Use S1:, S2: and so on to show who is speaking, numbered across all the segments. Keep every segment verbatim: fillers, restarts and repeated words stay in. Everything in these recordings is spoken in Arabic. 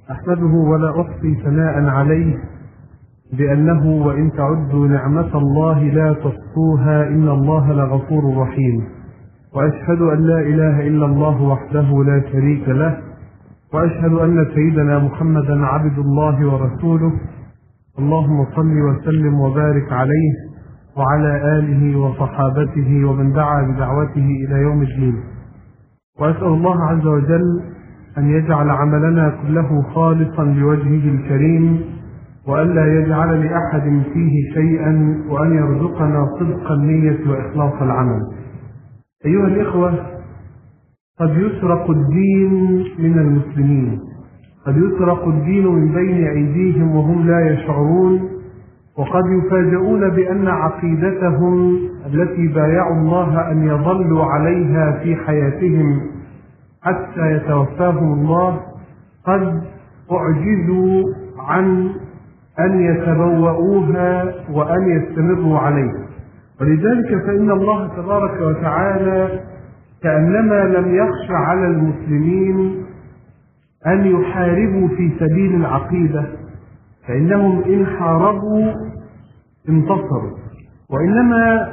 S1: أحمده ولا أحصي ثناء عليه بأنه وإن تعدوا نعمة الله لا تحصوها إن الله لغفور رحيم. وأشهد أن لا إله إلا الله وحده لا شريك له، وأشهد أن سيدنا محمدا عبد الله ورسوله. اللهم صل وسلم وبارك عليه وعلى آله وصحابته ومن دعا بدعوته إلى يوم الدين. وأسأل الله عز وجل أن يجعل عملنا كله خالصا لوجهه الكريم، وألا يجعل لأحد فيه شيئا، وأن يرزقنا صدق النية وإخلاص العمل. أيها الإخوة، قد يسرق الدين من المسلمين، قد يسرق الدين من بين أيديهم وهم لا يشعرون، وقد يفاجؤون بأن عقيدتهم التي بايعوا الله أن يظلوا عليها في حياتهم حتى يتوفاهم الله قد أعجزوا عن أن يتبوؤوها وأن يستمروا عليها. ولذلك فإن الله تبارك وتعالى كأنما لم يخش على المسلمين أن يحاربوا في سبيل العقيدة، فإنهم إن حاربوا انتصروا. وإنما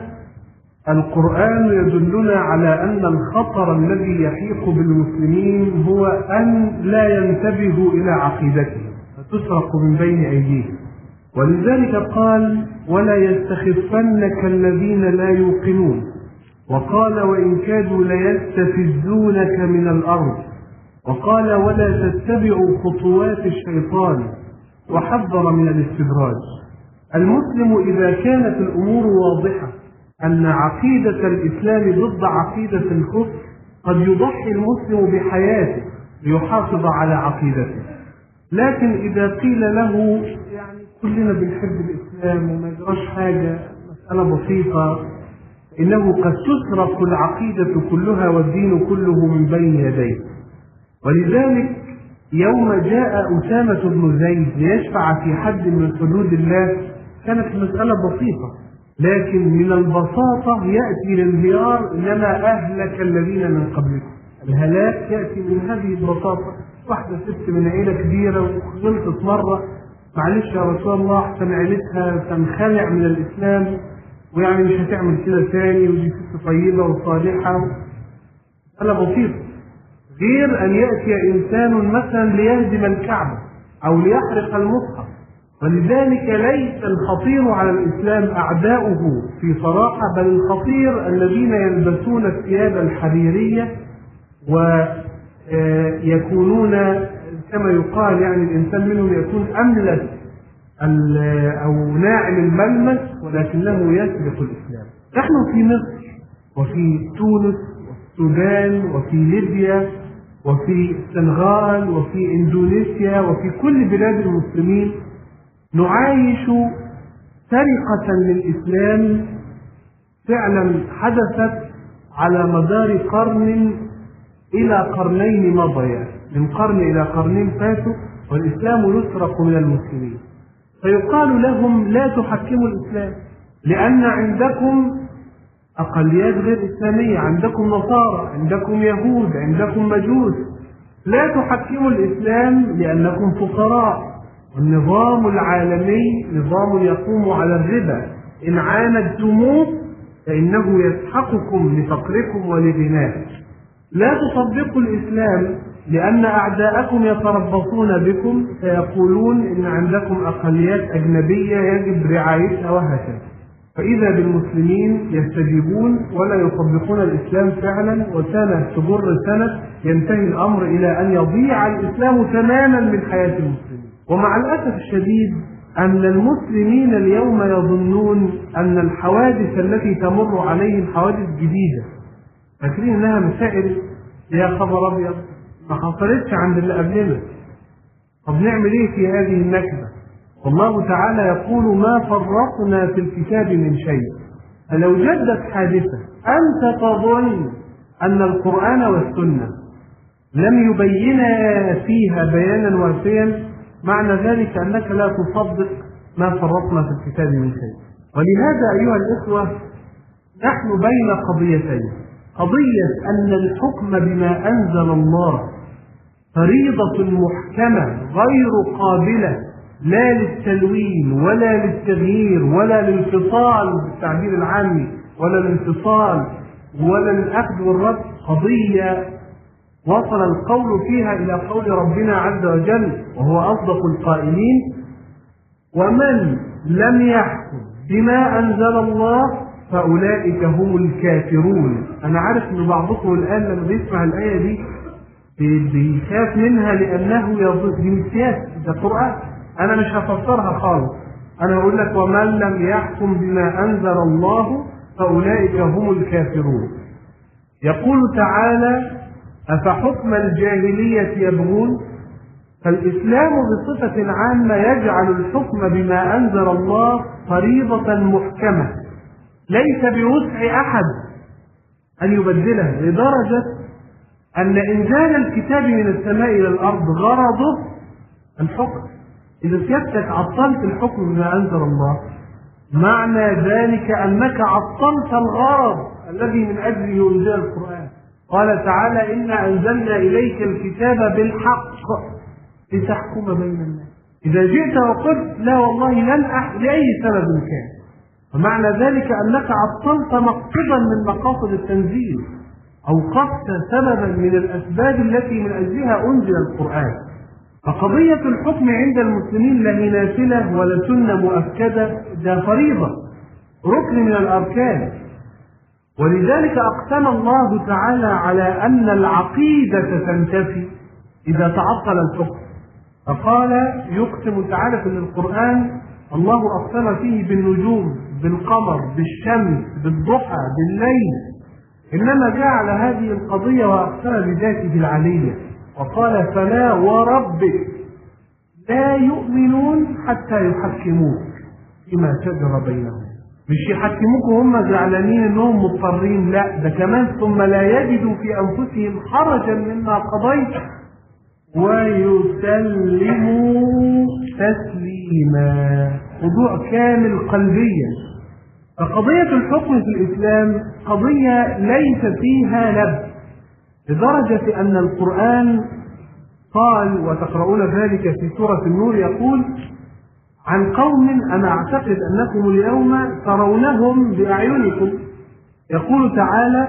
S1: القرآن يدلنا على أن الخطر الذي يحيق بالمسلمين هو أن لا ينتبهوا إلى عقيدتهم فتسرق من بين أيديهم. ولذلك قال: ولا يستخفنك الذين لا يوقنون. وقال: وإن كادوا ليستفزونك من الأرض. وقال: ولا تتبعوا خطوات الشيطان، وحذر من الاستدراج. المسلم إذا كانت الأمور واضحة أن عقيدة الإسلام ضد عقيدة الكفر قد يضحي المسلم بحياته ليحافظ على عقيدته. لكن إذا قيل له يعني كلنا بنحب الإسلام وما يجراش حاجة، مسألة بسيطة، إنه قد تسرق العقيدة كلها والدين كله من بين يديه. ولذلك يوم جاء أسامة بن زيد ليشفع في حد من حدود الله كانت المسألة بسيطة، لكن من البساطة يأتي الانهيار: إنما أهلك الذين من قبلكم. الهلاك يأتي من هذه البساطة. واحدة ست من عيلة كبيرة وغلطت مرة، معلش يا رسول الله، أحسن عيلتها تنخلع من الإسلام ويعني مش هتعمل كده تاني، ودي ست طيبة وصالحة. مسألة بسيطة، غير أن يأتي إنسان مثلا ليهدم الكعبة أو ليحرق المصحف. ولذلك ليس الخطير على الإسلام أعداؤه في صراحة، بل الخطير الذين يلبسون الثياب الحريرية ويكونون كما يقال يعني الإنسان منهم يكون أملس أو ناعم الملمس ولكنه يسبق الإسلام. نحن في مصر وفي تونس والسودان وفي ليبيا وفي السنغال وفي إندونيسيا وفي كل بلاد المسلمين نعايش سرقة للإسلام فعلا حدثت على مدار قرن إلى قرنين مضيا، من قرن إلى قرنين فاتوا والإسلام يسرق من المسلمين. فيقال لهم: لا تحكموا الإسلام، لأن عندكم أقليات غير إسلامية، عندكم نصارى، عندكم يهود، عندكم مجوس. لا تحكموا الإسلام لأنكم فقراء، والنظام العالمي نظام يقوم على الربا، إن عاندتموه فإنه يسحقكم لفقركم ولغناكم. لا تصدقوا الإسلام لأن أعداءكم يتربصون بكم، فيقولون إن عندكم أقليات أجنبية يجب رعايتها وهكذا. فإذا بالمسلمين يستجيبون ولا يطبقون الإسلام فعلا، وسنة تمر سنة ينتهي الأمر إلى أن يضيع الإسلام تماما من حياة المسلمين. ومع الأسف الشديد أن المسلمين اليوم يظنون أن الحوادث التي تمر عليهم حوادث جديدة، فاكرين إنها مسائل يا خبر أبيض ما حصلتش عند اللي قبلنا. طب نعمل إيه في هذه النكبة؟ والله تعالى يقول: ما فرطنا في الكتاب من شيء. فلو جدت حادثة أنت تظن أن القرآن والسنة لم يبينا فيها بيانا وافيا، معنى ذلك أنك لا تصدق ما فرطنا في الكتاب من شيء. ولهذا أيها الإخوة نحن بين قضيتين: قضية أن الحكم بما أنزل الله فريضة محكمة غير قابلة لا للتلوين ولا للتغيير ولا للانفصال بالتعبير العامي ولا الانفصال ولا الأخذ والرد. قضية وصل القول فيها إلى قول ربنا عز وجل وهو أصدق القائلين: ومن لم يحكم بما أنزل الله فأولئك هم الكافرون. أنا عارف أن بعضكم الآن لما بيسمع الآية دي بيخاف منها لأنه يظن دي سياسة، ده قرآن. أنا مش هفسرها خالص، أنا أقول لك ومن لم يحكم بما أنزل الله فأولئك هم الكافرون. يقول تعالى: أفحكم الجاهلية يبغون. فالإسلام بصفة عامة يجعل الحكم بما أنزل الله فريضة محكمة ليس بوسع أحد أن يبدلها، لدرجة أن إنزال الكتاب من السماء إلى الأرض غرضه الحكم. إذا سيادتك عطلت الحكم بما أنزل الله معنى ذلك أنك عطلت الغرض الذي من أجله أنزل القرآن. قال تعالى: إنا أنزلنا إليك الكتاب بالحق لتحكم بين الناس. إذا جئت وقلت لا والله لن أحكم لأي سبب كان، فمعنى ذلك أنك عطلت مقصدا من مقاصد التنزيل، أوقفت سببا من الأسباب التي من أجلها أنزل القرآن. فقضية الحكم عند المسلمين لا هي نافلة ولا سنة مؤكدة، ده فريضة ركن من الأركان. ولذلك أقسم الله تعالى على أن العقيدة تنتفي إذا تعطل الحكم، فقال يقسم تعالى في القرآن الله أقسم فيه بالنجوم، بالقمر، بالشمس، بالضحى، بالليل، إنما جعل هذه القضية وأقسم بذاته العلية وقال: فلا وربك لا يؤمنون حتى يحكموك فيما شجر بينهم. مش يحكموك وهم زعلانين انهم مضطرين، لا، ده كمان ثم لا يجدوا في انفسهم حرجا مما قضيت ويسلموا تسليما، خضوع كامل قلبيا. فقضية الحكم في الإسلام قضية ليس فيها لبس، لدرجة أن القرآن قال وتقرؤون ذلك في سورة النور يقول عن قوم أنا أعتقد أنكم اليوم ترونهم بأعينكم. يقول تعالى: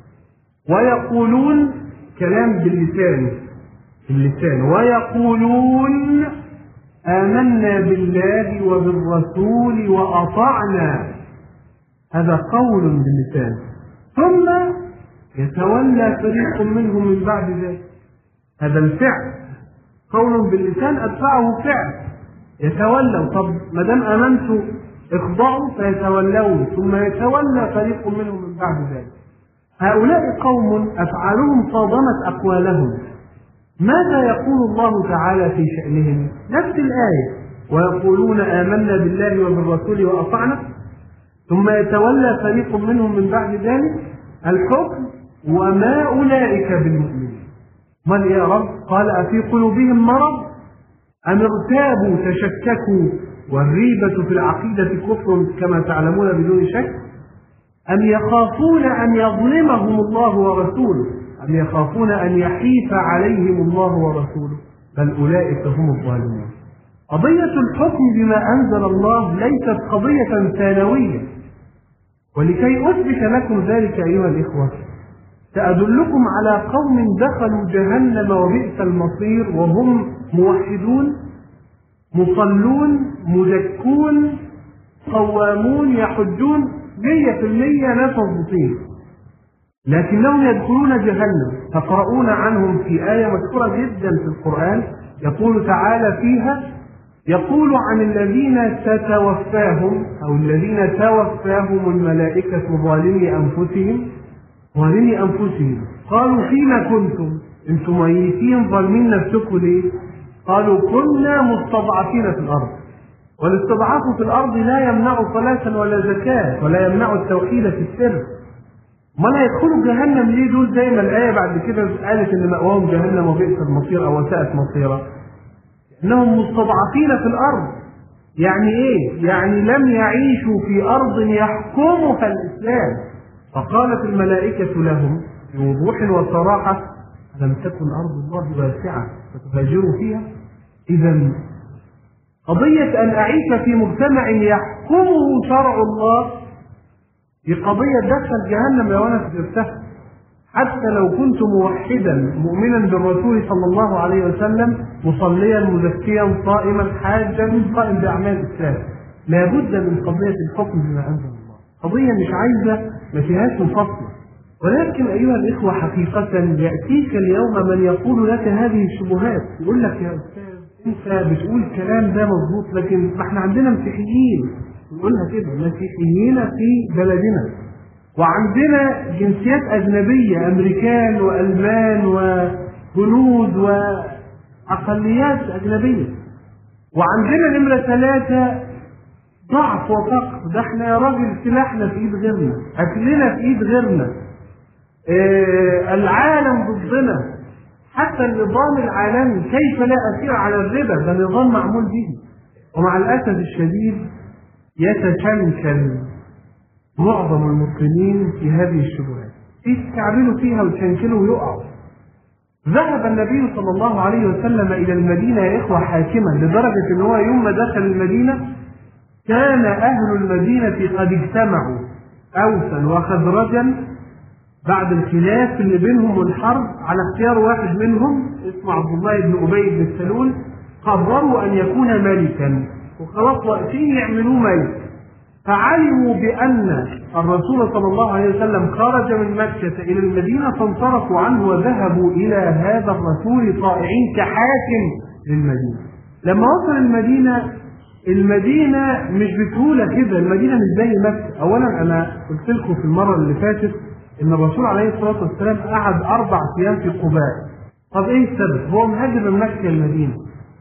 S1: ويقولون، كلام باللسان باللسان ويقولون آمنا بالله وبالرسول وأطعنا، هذا قول باللسان، ثم يتولى فريق منهم من بعد ذلك. هذا الفعل قول باللسان أتبعه فعل، يتولوا. طب ما دام آمنتوا اخضعوا فيتولون، ثم يتولى فريق منهم من بعد ذلك. هؤلاء قوم أفعالهم صادمت أقوالهم. ماذا يقول الله تعالى في شأنهم؟ نفس الآية: ويقولون آمنا بالله وبالرسول وأطعنا، ثم يتولى فريق منهم من بعد ذلك. الحكم: وما أولئك بالمؤمنين. من يا رب؟ قال: أفي قلوبهم مرض أم ارتابوا تشككوا، والريبة في العقيدة كفر كما تعلمون بدون شك، أم يخافون أن يظلمهم الله ورسوله، أم يخافون أن يحيف عليهم الله ورسوله، بل أولئك هم الظالمون. قضية الحكم بما أنزل الله ليست قضية ثانوية. ولكي أثبت لكم ذلك أيها الإخوة سأدلكم على قوم دخلوا جهنم وبئس المصير وهم موحدون مصلون مزكون قوامون يحجون، مية في المية ناس مضبوطين، لكنهم يدخلون جهنم. تقرؤون عنهم في آية مذكورة جدا في القرآن يقول تعالى فيها: يقول عن الذين تتوفاهم أو الذين توفاهم الملائكة ظالمي أنفسهم ظالمي أنفسهم قالوا فيما كنتم، انتم ميتين ظالمين نفسكم ليه؟ قالوا كنا مستضعفين في الأرض. والاستضعاف في الأرض لا يمنع صلاة ولا زكاة ولا يمنع التوحيد في السر. ما لا يدخلوا جهنم ليه دول؟ زي ما الآية بعد كده قالت إن مأواهم جهنم وبئس المصير أو وساءت مصيرا، إنهم مستضعفين في الأرض. يعني إيه؟ يعني لم يعيشوا في أرض يحكمها الإسلام. فقالت الملائكة لهم بوضوح وصراحة: لم تكن أرض الله واسعة فتهاجروا فيها. إذا قضية أن أعيش في مجتمع يحكمه شرع الله دي قضية دخل جهنم لو أنا كتبتها، حتى لو كنت موحدا مؤمنا بالرسول صلى الله عليه وسلم مصليا مزكيا صائما حاجا قائم بأعمال الإسلام، لابد من قضية الحكم بما أنزل الله. قضية مش عايزة ما فيهاش مفصلة. ولكن أيها الإخوة حقيقة يأتيك اليوم من يقول لك هذه الشبهات، يقول لك يا أستاذ أنت بتقول الكلام ده مظبوط، لكن ما احنا عندنا مسيحيين، نقولها كده مسيحيين في بلدنا، وعندنا جنسيات أجنبية أمريكان وألمان وهنود وأقليات أجنبية، وعندنا نمرة ثلاثة ضعف وفقر. ده احنا يا راجل سلاحنا في إيد غيرنا، أكلنا في إيد غيرنا، اه العالم ضدنا، حتى النظام العالمي كيف لا أسير على الربا، ده نظام معمول به. ومع الأسف الشديد يتشنكل معظم المسلمين في هذه الشبهات، يستعملوا فيها ويتشنكلوا ويقعوا. ذهب النبي صلى الله عليه وسلم إلى المدينة يا إخوة حاكما، لدرجة أن هو يوم ما دخل المدينة كان أهل المدينة قد اجتمعوا أوسا وخزرجا بعد الخلاف اللي بينهم والحرب على اختيار واحد منهم اسمه عبد الله بن أبي بن سلول، قرروا أن يكون ملكا وخلاص واقفين يعملوه ملك. فعلموا بأن الرسول صلى الله عليه وسلم خرج من مكة إلى المدينة، فانصرفوا عنه وذهبوا إلى هذا الرسول طائعين كحاكم للمدينة. لما وصل المدينة، المدينة مش بسهولة كده، المدينة مش زي مكة. أولا أنا قلت لكم في المرة اللي فاتت إن الرسول عليه الصلاة والسلام قعد أربع أيام في قباء. طب إيه السبب؟ هو مهاجر من مكة المدينة،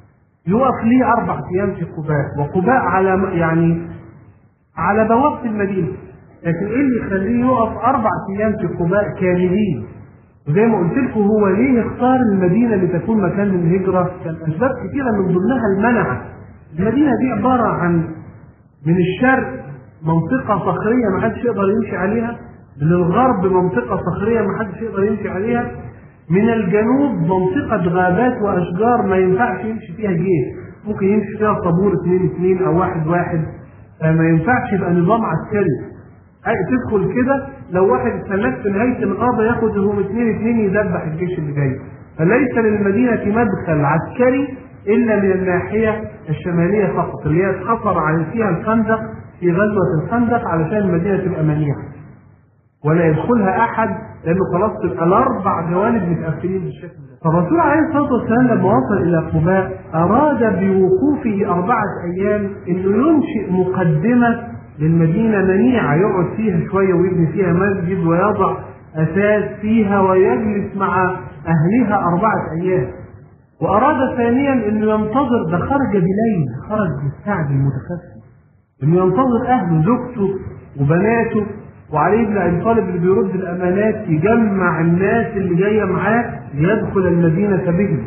S1: يقف ليه أربع أيام في قباء؟ وقباء على يعني على بوابة المدينة، لكن إيه اللي يخليه يقف أربع أيام في قباء كاملين؟ وزي ما قلت لكم هو ليه اختار المدينة لتكون مكان للهجرة؟ كان أسباب كثيرة من ضمنها المنع. المدينة دي عبارة عن من الشرق منطقة صخرية ما حدش يقدر يمشي عليها، من الغرب منطقة صخرية ما حدش يقدر يمشي عليها، من الجنوب منطقة غابات وأشجار ما ينفعش يمشي فيها جيش، ممكن يمشي فيها طابور اثنين اثنين أو واحد واحد، فما ينفعش يبقى نظام عسكري. أي تدخل كده لو واحد استناك في نهاية الغابة ياخدهم اثنين اثنين يذبح الجيش اللي جاي. فليس للمدينة مدخل عسكري إلا من الناحية الشمالية فقط، اللي هي اتحصر على فيها الخندق في غزوة الخندق علشان المدينة تبقى منيعة ولا يدخلها أحد، لأنه خلاص تبقى الأربع جوانب متقفلين بالشكل ده. فالرسول عليه الصلاة والسلام لما وصل إلى قباء أراد بوقوفه أربعة أيام إنه ينشئ مقدمة للمدينة منيعة يقعد فيها شوية ويبني فيها مسجد ويضع أساس فيها ويجلس مع أهلها أربعة أيام. وأراد ثانيا إنه ينتظر، ده خرج بليل، خرج مستعجل متخفي، إنه ينتظر أهله زوجته وبناته وعلي بن أبي طالب اللي بيرد الأمانات، يجمع الناس اللي جاية معاه ليدخل المدينة بهم.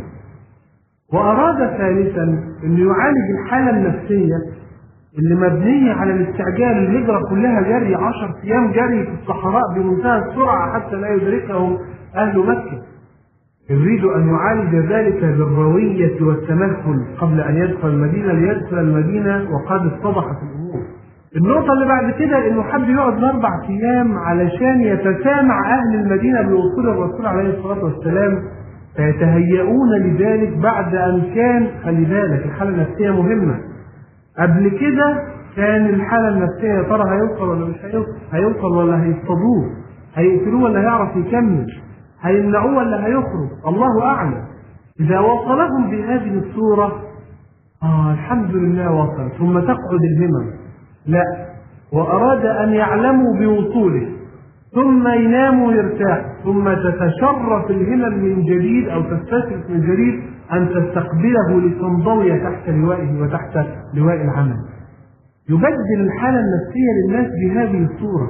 S1: وأراد ثالثا إنه يعالج الحالة النفسية اللي مبنية على الاستعجال، الهجرة كلها جري عشر أيام جري في الصحراء بمنتهى السرعة حتى لا يدركهم أهل مكة. يريد أن يعالج ذلك بالروية والتمهل قبل أن يدخل المدينة، ليدخل المدينة وقد اتضحت الأمور. النقطة اللي بعد كده إنه حب يقعد الأربع أيام علشان يتسامع أهل المدينة بوصول الرسول عليه الصلاة والسلام، فيتهيئون لذلك بعد أن كان، خلي بالك الحالة النفسية مهمة. قبل كده كان الحالة النفسية يا ترى هيوصل ولا مش هيوصل، هيوصل ولا هيصطادوه، هيقتلوه ولا هيعرف يكمل، هيمنعوه ولا هيخرج، الله أعلم. إذا وصلهم بهذه الصورة آه الحمد لله وصل، ثم تقعد الهمم. لا، وأراد أن يعلموا بوصوله ثم يناموا ويرتاحوا، ثم تتشرف الهمم من جديد أو تستشرف من جديد أن تستقبله لتنضوي تحت لوائه وتحت لواء العمل. يبدل الحالة النفسية للناس بهذه الصورة.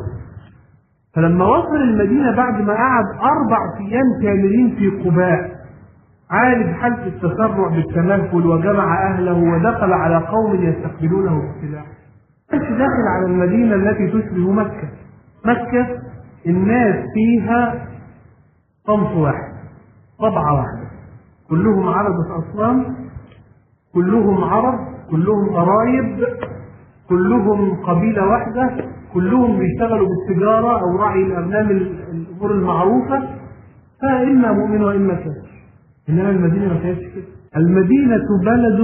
S1: فلما وصل المدينة بعد ما قعد أربع أيام كاملين في قباء، عالج حالة التسرع بالتمهل وجمع أهله ودخل على قوم يستقبلونه بالسلاح. كانش داخل على المدينة التي تشبه مكة. مكة الناس فيها صنف واحد، طبعة واحدة، كلهم عبدة أصنام، كلهم عرب، كلهم قرايب، كلهم قبيلة واحدة، كلهم بيشتغلوا بالتجارة أو رعي الأغنام الأمور المعروفة، فإما مؤمن وإما كافر. إنما المدينة ما كانتش كده. المدينة بلد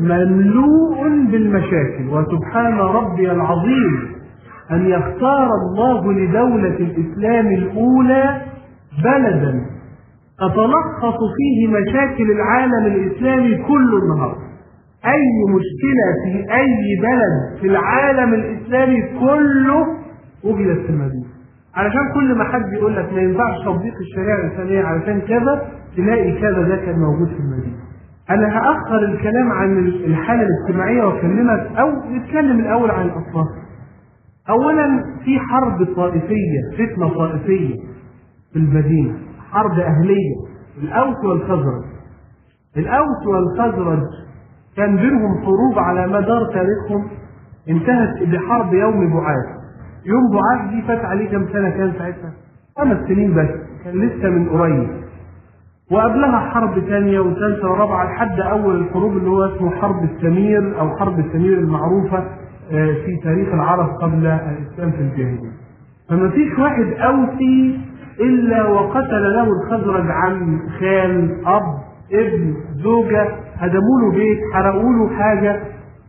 S1: مملوء بالمشاكل، وسبحان ربي العظيم أن يختار الله لدولة الإسلام الأولى بلدا تتلخص فيه مشاكل العالم الإسلامي كل النهار. أي مشكلة في أي بلد في العالم الإسلامي كله وجدت في المدينة. علشان كل ما حد يقول لك ما ينفعش تطبيق الشريعة الإسلامية علشان كذا، تلاقي كذا ده كان موجود في المدينة. أنا هأخر الكلام عن الحالة الاجتماعية وأكلمك أو نتكلم الأول عن الأصناف. أولا في حرب طائفية، فتنة طائفية في المدينة، حرب أهلية، الأوس والخزرج. الأوس والخزرج كان بينهم حروب على مدار تاريخهم، انتهت بحرب يوم بعاث. يوم بعاث دي فات عليه كم سنة كان ساعتها؟ خمس سنين بس، كان لسه من قريب. وقبلها حرب ثانية وثالثة ورابعة لحد أول الحروب اللي هو اسمه حرب السمير أو حرب السمير المعروفة في تاريخ العرب قبل الإسلام في الجاهلية. فما فيش واحد أوسي إلا وقتل له الخزرج عم، خال، أب، ابن، زوجة، هدموا له بيت، حرقوا له حاجة.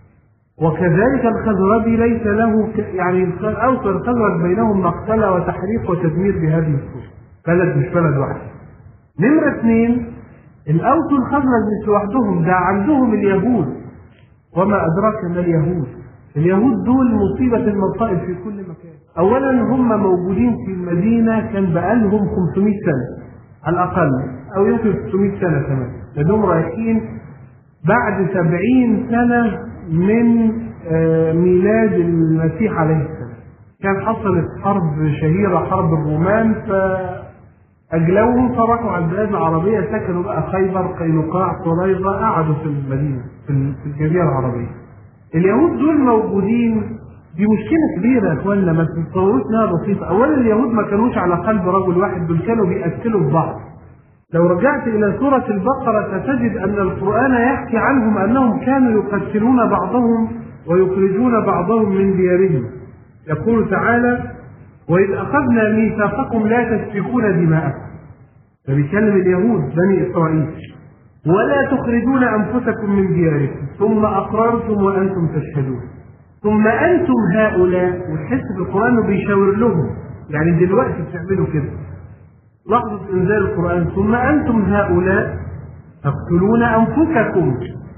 S1: وكذلك الخزرجي ليس له يعني الأوس والخزرج بينهم مقتلة وتحريق وتدمير بهذه الصورة. بلد مش بلد واحد. نمرة اثنين، الأوس والخزرج مش لوحدهم، ده عندهم اليهود. وما أدراك ما اليهود؟ اليهود دول مصيبة المصائب في كل مكان. أولا هم موجودين في المدينة كان بقالهم خمسمائة سنة على الأقل، أو يمكن ستمائة سنة كمان، لأنهم رايحين بعد سبعين سنة من ميلاد المسيح عليه السلام. كان حصلت حرب شهيرة، حرب الرومان، فأجلوهم فراحوا على البلاد العربية، سكنوا بقى خيبر، قينقاع، قريظة، قعدوا في المدينة في الجزيرة العربية. اليهود دول موجودين، دي مشكلة كبيرة يا اخوانا، ما تتصوروش انها بسيطة. اولا اليهود ما كانوش على قلب رجل واحد، دول كانوا بيقتلوا في بعض. لو رجعت الى سورة البقرة ستجد ان القرآن يحكي عنهم انهم كانوا يقتلون بعضهم ويخرجون بعضهم من ديارهم. يقول تعالى: وإذ أخذنا ميثاقكم لا تسفكون دماءكم. فبيكلم اليهود بني إسرائيل: ولا تخرجون أنفسكم من دياركم ثم أقررتم وأنتم تشهدون. ثم أنتم هؤلاء، وتحس في القرآن إنه بيشاور لهم، يعني دلوقتي بتعملوا كده. لحظة إنزال القرآن: ثم أنتم هؤلاء تقتلون أنفسكم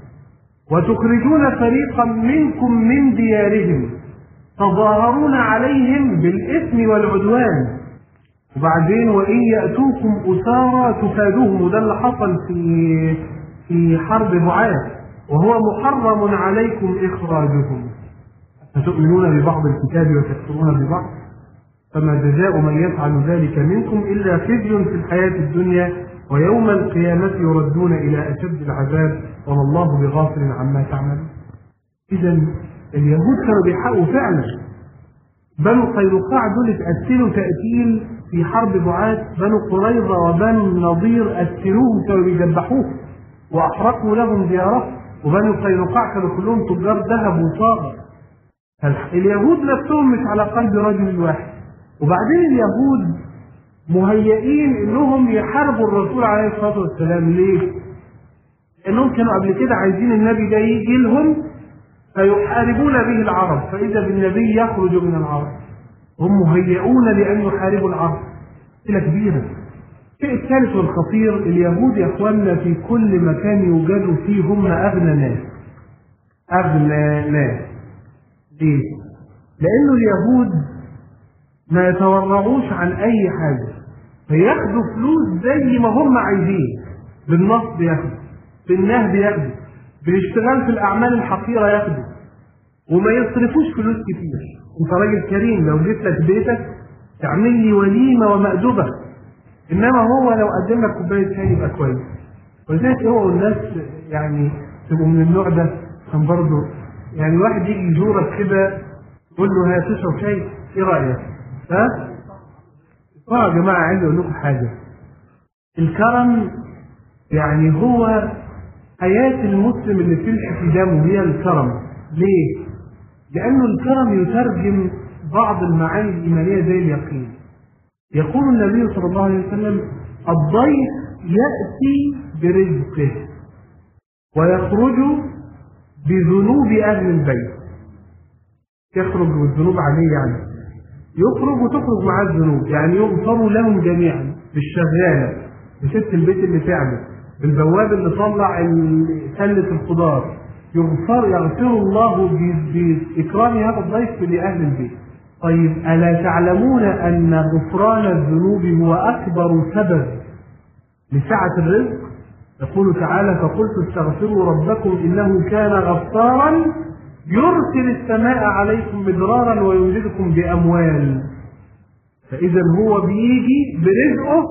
S1: وتخرجون فريقا منكم من ديارهم تظاهرون عليهم بالإثم والعدوان. وبعدين: وإن يأتوكم أسارى تفادوهم. وده اللي حصل في في حرب بعاث، وهو محرم عليكم إخراجهم. فتؤمنون ببعض الكتاب وتكفرون ببعض، فما جزاء من يفعل ذلك منكم إلا خزي في الحياة الدنيا ويوم القيامة يردون إلى أشد العذاب وما الله بغافل عما تعملون. إذا اليهود كانوا بيحقوا فعلا. بنو قينقاع دول اتقتلوا تقتيل في حرب بعاث، بنو قريظة وبنو النضير قتلوهم، كانوا بيذبحوهم وأحرقوا لهم ديارهم. وبنو قينقاع كانوا كلهم تجار ذهب وصاغ. اليهود نفسهم مش على قلب رجل واحد. وبعدين اليهود مهيئين انهم يحاربوا الرسول عليه الصلاة والسلام. ليه؟ لانهم كانوا قبل كده عايزين النبي ده يجي لهم فيحاربون به العرب، فإذا بالنبي يخرج من العرب. هم مهيئون لأن يحاربوا العرب. مشكلة كبيرة. الشيء الثالث والخطير: اليهود يا اخواننا في كل مكان يوجدوا فيه هم أغنى ناس. أغنى ناس. ليه؟ لأنه اليهود ما يتورعوش عن أي حاجة، فياخدوا فلوس زي ما هم عايزين، بالنصب ياخدوا، بالنهب ياخدوا، بالاشتغال في الأعمال الحقيرة ياخدوا، وما يصرفوش فلوس كتير. أنت راجل كريم، لو جيت لك بيتك تعمل لي وليمة ومأدبة، إنما هو لو قدم لك كوباية شاي يبقى كويس. ولذلك هو الناس يعني تبقوا من النوع ده. كان برضه يعني واحد يجي يزورك كده تقول له: هتشرب شاي؟ إيه رأيك؟ ها؟ اه يا جماعة، عايز أقول لكم حاجة. الكرم يعني هو حياة المسلم اللي تمشي في دمه هي الكرم. ليه؟ لأنه الكرم يترجم بعض المعاني الإيمانية زي اليقين. يقول النبي صلى الله عليه وسلم: الضيف يأتي برزقه ويخرج بذنوب أهل البيت. يخرج بالذنوب عليه، يعني يخرج وتخرج معاه الذنوب، يعني يغفر لهم جميعا، بالشغالة، بست البيت اللي تعمل، بالبواب اللي طلع سلة الخضار، يغفر يغفر الله بإكرام هذا الضيف لأهل البيت. طيب، ألا تعلمون أن غفران الذنوب هو أكبر سبب لسعة الرزق؟ يقول تعالى: فقلت استغفروا ربكم إنه كان غفارا يرسل السماء عليكم مدرارا ويمددكم بأموال. فإذا هو بيجي برزقه،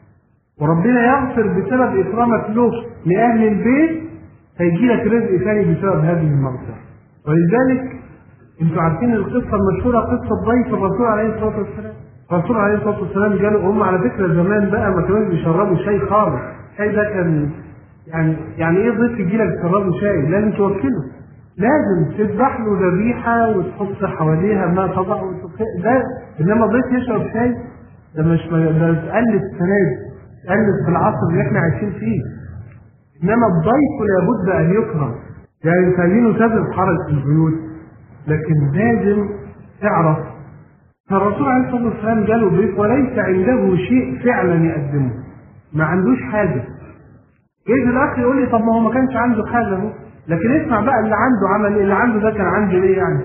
S1: وربنا يغفر بسبب إكرامك له لأهل البيت، هيجي لك رزق ثاني بسبب هذه المغفرة. ولذلك انتوا عارفين القصة المشهورة، قصة ضيف الرسول عليه الصلاة والسلام. الرسول عليه الصلاة والسلام جاله، هم على فكرة زمان بقى ما كانوش بيشربوا شاي خالص. الشاي ده كان يعني يعني ايه ضيف يجي لك تشربه شاي؟ لازم توكله، لازم تذبح له ذبيحة وتحط حواليها ما تضع ده. انما ضيف يشرب شاي ده مش ده تقلد سناد، تقلد في العصر اللي احنا عايشين فيه. انما الضيف لابد ان يكرم، يعني خلينه تزن حرج في البيوت، لكن لازم تعرف. فالرسول عليه الصلاه والسلام جاله ضيف وليس عنده شيء فعلا يقدمه، ما عندوش حاجه. يجي الاخ يقول لي: طب ما هو ما كانش عنده حاجه اهو. لكن اسمع بقى، اللي عنده عمل ايه؟ اللي عنده ده كان عنده ايه يعني؟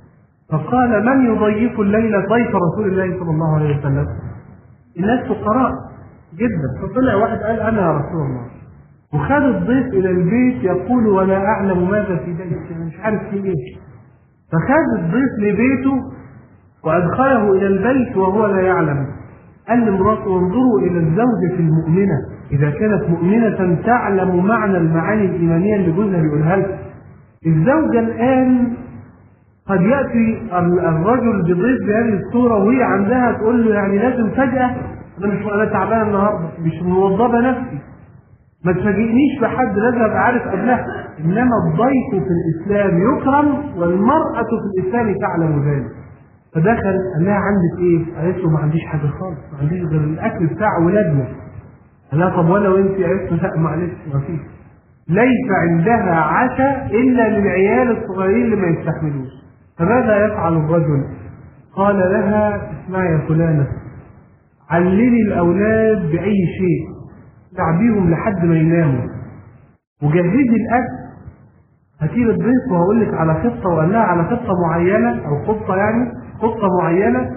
S1: فقال: من يضيف الليله ضيف رسول الله صلى الله عليه وسلم؟ الناس فقراء جدا. فطلع واحد قال: انا يا رسول الله. وخد الضيف الى البيت يقول: ولا اعلم ماذا في بيتي، انا مش عارف في ايه. فخد الضيف لبيته وادخله الى البيت وهو لا يعلم. قال لمراته: انظروا الى الزوجه المؤمنه، اذا كانت مؤمنه تعلم معنى المعاني الايمانيه اللي جوزها بيقولها لها. الزوجه الان قد ياتي الرجل بضيف بهذه الصوره وهي عندها تقول له يعني لازم فجاه: انا مش انا تعبانه النهارده، مش موظفه نفسي، ما تفاجئنيش بحد، لازم ابقى عارف قبلها. انما الضيف في الاسلام يكرم، والمراه في الاسلام تعلم ذلك. فدخل قال لها: عندك ايه؟ قالت له: ما عنديش حاجه خالص، ما عنديش غير الاكل بتاع ولادنا. قال لها: طب وانا وانت؟ قالت له: لا معلش ما فيش. ليس عندها عشاء الا للعيال الصغيرين اللي ما يستحملوش. فماذا يفعل الرجل؟ قال لها: اسمعي يا فلانه، علمي الاولاد باي شيء، تعبيهم لحد ما يناموا، وجهزي الاكل، هاتي لي الضيف وهقول لك على خطه. وقال لها على خطه معينه، او خطه يعني خطه معينه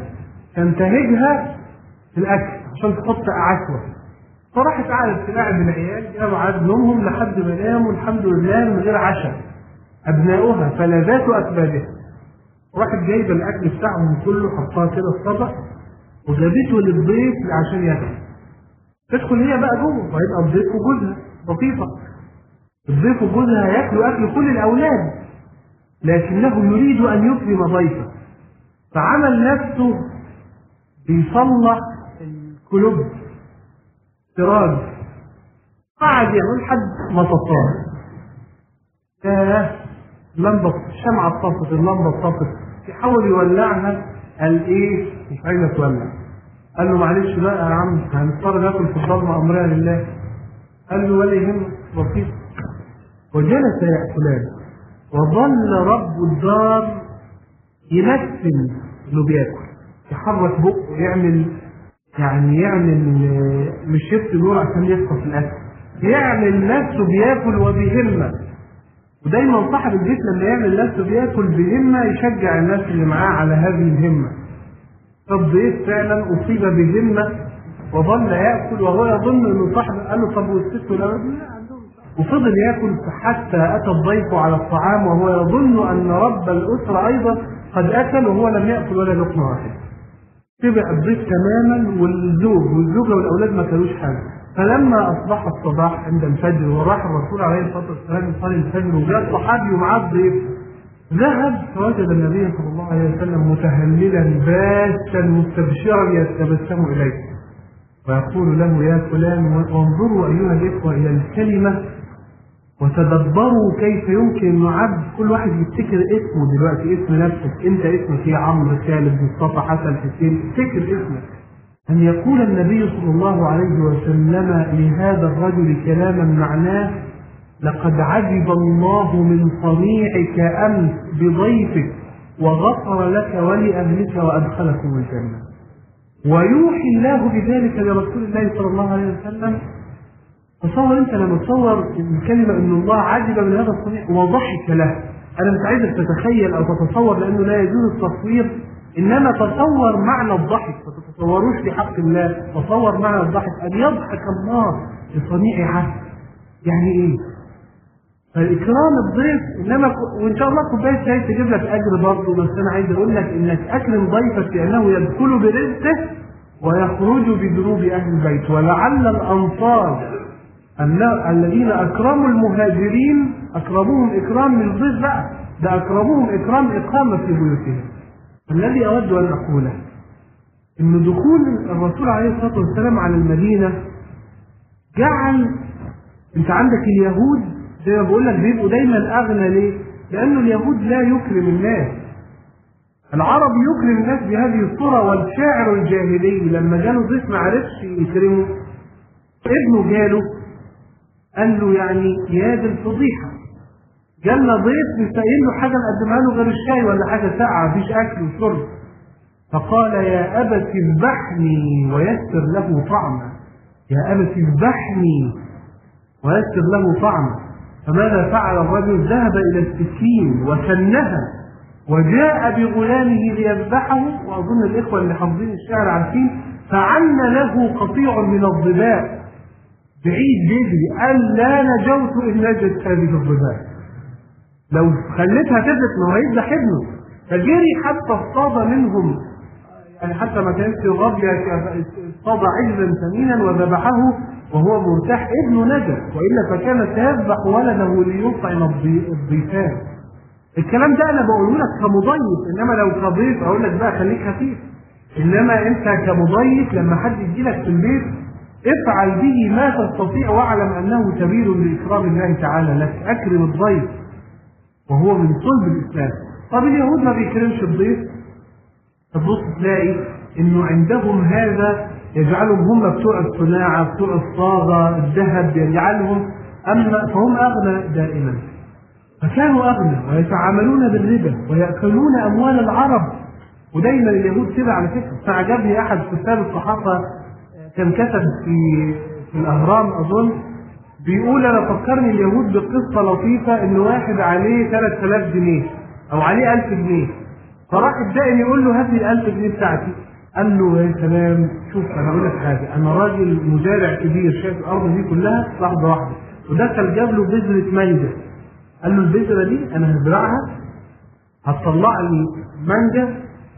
S1: تنتهجها في الاكل عشان تحط عشوه. فراحت قعدت تلاعب العيال، جاء ميعاد نومهم لحد ما ناموا الحمد لله من غير عشاء، ابناؤها فلذات اكبادها. راحت جايبه الاكل بتاعهم كله، حطها كده في طبق وجابته للضيف عشان ياكل. تدخل هي بقى جوه، وهيبقى الضيف وجوزها لطيفه. الضيف وجوزها هياكلوا اكل كل الاولاد، لكنه يريد ان يكرم ضيفه، فعمل نفسه بيصلح الكلوب سراج، قعد يعمل لحد ما طفاه. ياه، اللمبه الشمعه اتطفت، اللمبه اتطفت، يحاول يولعها، قال ايه؟ مش عايزه تولع. قال له: معلش بقى يا عم، هنضطر ناكل في الضلمه، امرها لله. قال له: ولا يهمك، بسيط. وجلس ياكلان، وظل رب الدار يمثل انه بياكل، يحرك بقه، يعمل يعني يعمل مش يفتي نور عشان يخطف الاكل، يعمل نفسه بياكل وبهمه. ودايما صاحب البيت لما يعمل نفسه بياكل بهمه يشجع الناس اللي معاه على هذه الهمه. فالضيف فعلا اصيب بهمه وظل ياكل وهو يظن انه صاحب. قال له: طب والست والولد؟ وفضل ياكل حتى اتى الضيف على الطعام وهو يظن ان رب الاسره ايضا قد اكل وهو لم ياكل ولا لقمه واحده. تبع الضيف تماما، والزوج والزوجه والاولاد ما كانوش حاجه. فلما اصبح الصباح عند الفجر وراح الرسول عليه الصلاه والسلام يصلي الفجر، وجاء الصحابي ومعاه الضيف، ذهب فوجد النبي صلى الله عليه وسلم متهللا باسا مستبشرا يتبسم اليه. ويقول له يا فلان. وانظروا أيها الإخوة إلى الكلمة وتدبروا كيف يمكن أن عبد كل واحد يفتكر اسمه دلوقتي، اسم نفسك، أنت اسمك إيه؟ عمرو، خالد، مصطفى، حسن، حسين، افتكر اسمك. أن يقول النبي صلى الله عليه وسلم لهذا الرجل كلاما معناه: لقد عجب الله من صنيعك أمس بضيفك وغفر لك ولأهلك وأدخلكم الجنة. ويوحي الله بذلك لرسول الله صلى الله عليه وسلم. تصور انت لما تصور الكلمة ان الله عجب من هذا الصنيع وضحك له. انا مش عايزك تتخيل او تتصور لانه لا يجوز التصوير، انما تصور معنى الضحك، ما تتصوروش في حق الله، تصور معنى الضحك ان يضحك الله لصنيع عبد. يعني ايه؟ فالاكرام الضيف، انما وان شاء الله كوبايه شاي تجيب لك اجر برضه، بس انا عايز اقول لك انك اكرم ضيفك لانه يدخل برزقه ويخرج بذنوب اهل البيت. ولعل الانصار الذين اكرموا المهاجرين اكرموهم اكرام من الضيف بقى، ده اكرموهم اكرام اقامه في بيوتهم. الذي اود ان اقوله ان دخول الرسول عليه الصلاه والسلام على المدينه جعل، انت عندك اليهود زي ما بقول لك بيبقوا دايما اغنى. ليه؟ لانه اليهود لا يكرم الناس. العرب يكرم الناس بهذه الصوره. والشاعر الجاهلي لما جاله ضيف ما عرفش يكرمه، ابنه جاله قال له يعني يا دي الفضيحه، جالنا ضيف مش لاقيين له حاجه نقدمها له غير الشاي ولا حاجه ساقعه، مفيش اكل وشرب. فقال يا ابت اذبحني ويسر له طعما، يا ابت اذبحني ويسر له طعما. فماذا فعل الرجل؟ ذهب الى السكين وسنها وجاء بغلامه ليذبحه. واظن الاخوه اللي حافظين الشعر عارفين: فعن له قطيع من الظباء، بعيد بيجري، قال لا نجوت ان نجت هذه الظباء، لو خليتها تثبت ما هو هيذبح ابنه. فجري حتى اصطاد منهم، يعني حتى ما كانش الرب اصطاد عجلا ثمينا وذبحه وهو مرتاح، ابنه نجا، والا فكان سيذبح ولده ليطعم الضيفان. الكلام ده انا بقوله لك كمضيف، انما لو كضيف اقول لك بقى خليك خفيف. انما انت كمضيف لما حد يجي لك في البيت افعل به ما تستطيع، واعلم انه سبيل لاكرام الله تعالى لك. اكرم الضيف وهو من صلب الاسلام. طب اليهود ما بيكرمش الضيف، تبص تلاقي انه عندهم هذا يجعلهم هم بتوع الصناعه، بتوع الصاغه، الذهب يجعلهم، اما فهم اغنى دائما. فكانوا اغنى ويتعاملون بالربا وياكلون اموال العرب. ودايما اليهود كده على فكره. فعجبني احد كتاب الصحافه كان كتب في في الاهرام اظن، بيقول انا فكرني اليهود بقصه لطيفه ان واحد عليه ثلاثة آلاف جنيه او عليه ألف جنيه، فراح الدائن يقول له هات لي الألف جنيه بتاعتي. قال له يا سلام، شوف انا اقول لك حاجه، انا راجل مزارع كبير شايف الارض دي كلها لحظه واحده، ودخل جاب له بذره مانجا. قال له البذره دي انا هزرعها، هتطلع لي مانجا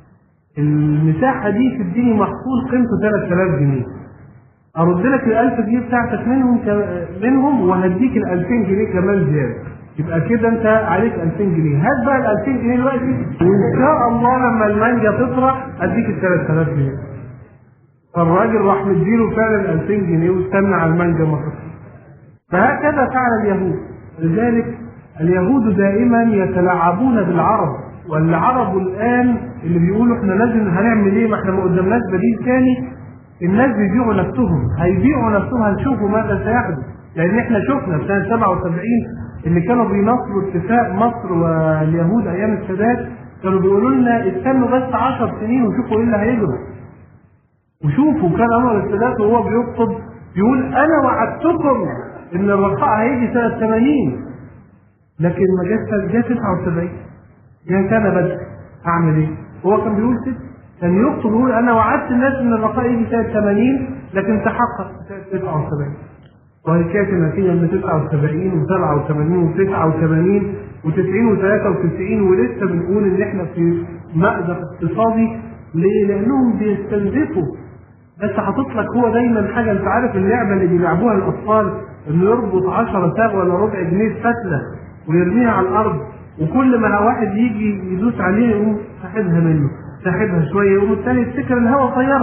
S1: المساحه دي تديني محصول قيمته ثلاثة آلاف جنيه، ارد لك الألف جنيه بتاعتك منهم منهم وهديك الألفين جنيه كمان زياده، يبقى كده انت عليك ألفين جنيه. هات بقى الألفين جنيه دلوقتي وان شاء الله لما المانجا تطرح اديك ال ثلاثة آلاف جنيه. فالراجل راح مديله فعلا ألفين جنيه واستنى على المانجا ما تطرح. فهكذا فعل اليهود. لذلك اليهود دائما يتلاعبون بالعرب، والعرب الان اللي بيقولوا احنا لازم هنعمل ايه ما احنا ما قدامناش بديل ثاني، الناس بيبيعوا نفسهم، هيبيعوا نفسهم، هنشوفوا ماذا سيحدث. لان احنا شفنا في سنه سبعة وسبعين اللي كانوا بينصروا اتفاق مصر واليهود ايام السادات، كانوا بيقولوا لنا استنوا بس عشر سنين وشوفوا ايه اللي هيجرى. وشوفوا كان انور السادات وهو بيخطب يقول انا وعدتكم ان الرخاء هيجي سنه ثمانين، لكن ما جاش، جه تسعة وسبعين، جه سنه بدري. اعمل ايه؟ هو كان بيقول كده، كان يخطب يقول انا وعدت الناس ان الرخاء يجي سنه ثمانين لكن تحقق سنه تسعة وسبعين. وهي كانت النتيجه من تسعة وسبعين وسبعة وثمانين وتسعة وثمانين وتسعين وثلاثة وتسعين، ولسه بنقول ان احنا في مأزق اقتصادي. ليه؟ لانهم بيستنزفوا. بس حاطط لك هو دايما حاجه، انت عارف اللعبه اللي بيلعبوها الاطفال انه يربط عشرة ساغ ولا ربع جنيه فتله ويرميها على الارض، وكل ما واحد يجي يدوس عليه يقوم ساحبها منه، ساحبها شويه، يقوم الثاني يفتكر الهواء طيرها،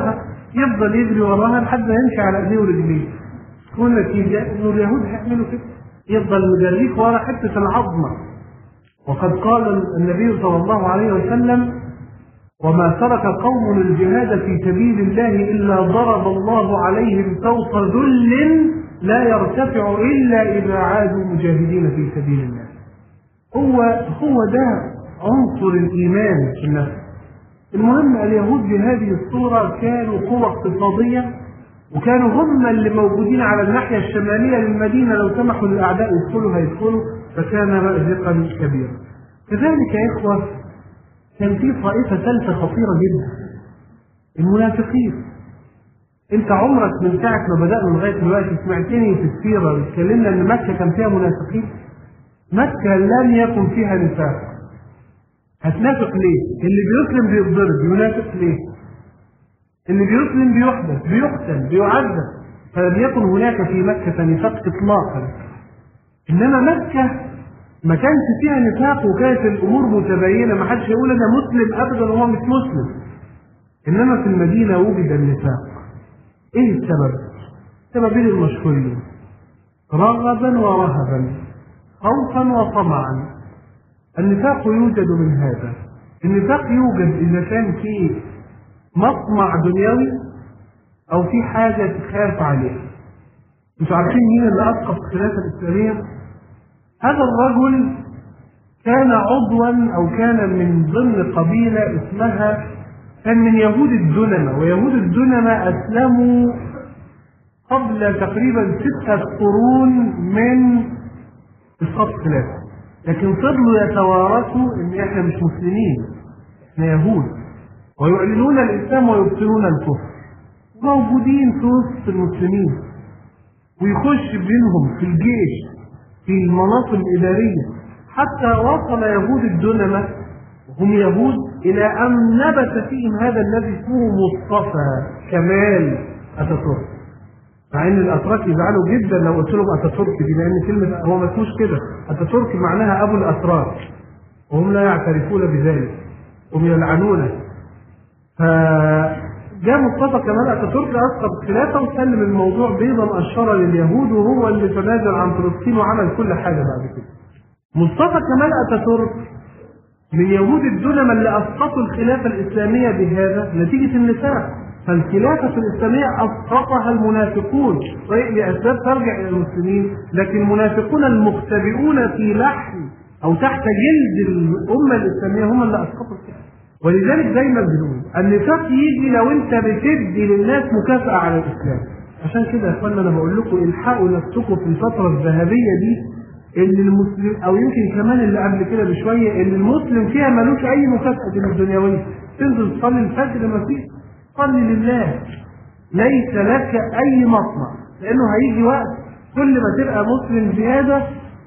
S1: يفضل يجري وراها لحد ما يمشي على ايديه ورجليه. تكون نتيجه انه اليهود هيعملوا كده، يفضل مجريك ورا حته العظمه. وقد قال النبي صلى الله عليه وسلم: وما ترك قوم الجهاد في سبيل الله الا ضرب الله عليهم سوط ذل لا يرتفع الا اذا عادوا مجاهدين في سبيل الله. هو هو ده عنصر الايمان في النفس. المهم اليهود بهذه الصوره كانوا قوه اقتصاديه، وكانوا هم اللي موجودين على الناحيه الشماليه للمدينه، لو سمحوا للاعداء يدخلوا هيدخلوا، فكان مأزقا كبيرا. كذلك يا اخوه كان في طائفه ثالثه خطيره جدا، المنافقين. انت عمرك من ساعه ما بدانا لغايه دلوقتي سمعتني في السيره اتكلمنا ان مكه كان فيها منافقين؟ مكه لم يكن فيها نفاق. هتنافق ليه؟ اللي بيسلم بيتضرب، ينافق ليه؟ اللي بيسلم بيحدث، بيقتل، بيعذب. فلم يكن هناك في مكه نفاق اطلاقا. انما مكه ما كانش فيها نفاق، وكانت الامور متبينه، ما حدش يقول انا مسلم ابدا وهو مش مسلم. انما في المدينه وجد النفاق. ايه السبب؟ سببين المشهورين: رغبا ورهبا، خوفا وطمعا. النفاق يوجد من هذا. النفاق يوجد اذا كان في مطمع دنيوي او في حاجه تخاف عليها. مش عارفين مين اللي اسقط الخلافه الاسلاميه؟ هذا الرجل كان عضوا او كان من ضمن قبيله اسمها، كان من يهود الدنمة، ويهود الدنمة اسلموا قبل تقريبا ستة قرون من اسقاط الخلافه، لكن فضلوا يتوارثوا ان احنا مش مسلمين، احنا يهود، ويعلنون الاسلام ويبطلون الكفر، موجودين في وسط المسلمين، ويخش بينهم في الجيش في المناصب الإدارية، حتى وصل يهود الدنمة وهم يهود إلى أن نبت فيهم هذا الذي اسمه مصطفى كمال أتاتورك. مع أن الأتراك يزعلوا جدا لو قلت لهم أتاتورك دي، لأن كلمة هو ما اسموش كده، أتاتورك معناها أبو الأتراك، وهم لا يعترفون بذلك، هم يلعنونه. فجاء مصطفى كمال أتاتورك أسقط الخلافة وسلم الموضوع بيضا أشار لليهود، وهو اللي تنازل عن فلسطين وعمل كل حاجة بعد كده. مصطفى كمال أتاتورك من يهود الدنمة اللي أسقطوا الخلافة الإسلامية بهذا نتيجة النفاق. فالخلافة الإسلامية أسقطها المنافقون، صحيح لأسباب ترجع إلى المسلمين، لكن المنافقون المختبئون في لحم أو تحت جلد الأمة الإسلامية هم اللي أسقطوا الخلافة. ولذلك دايما بنقول النفاق يجي لو انت بتدي للناس مكافأة على الاسلام. عشان كده يا اخوانا انا بقول لكم الحقوا نفسكم في الفترة الذهبية دي، اللي المسلم او يمكن كمان اللي قبل كده بشوية، اللي المسلم فيها ملوش اي مكافأة الدنيوية. تنزل تصلي الفجر ما فيش، صلي لله، ليس لك اي مطمع، لانه هيجي وقت كل ما تبقى مسلم زيادة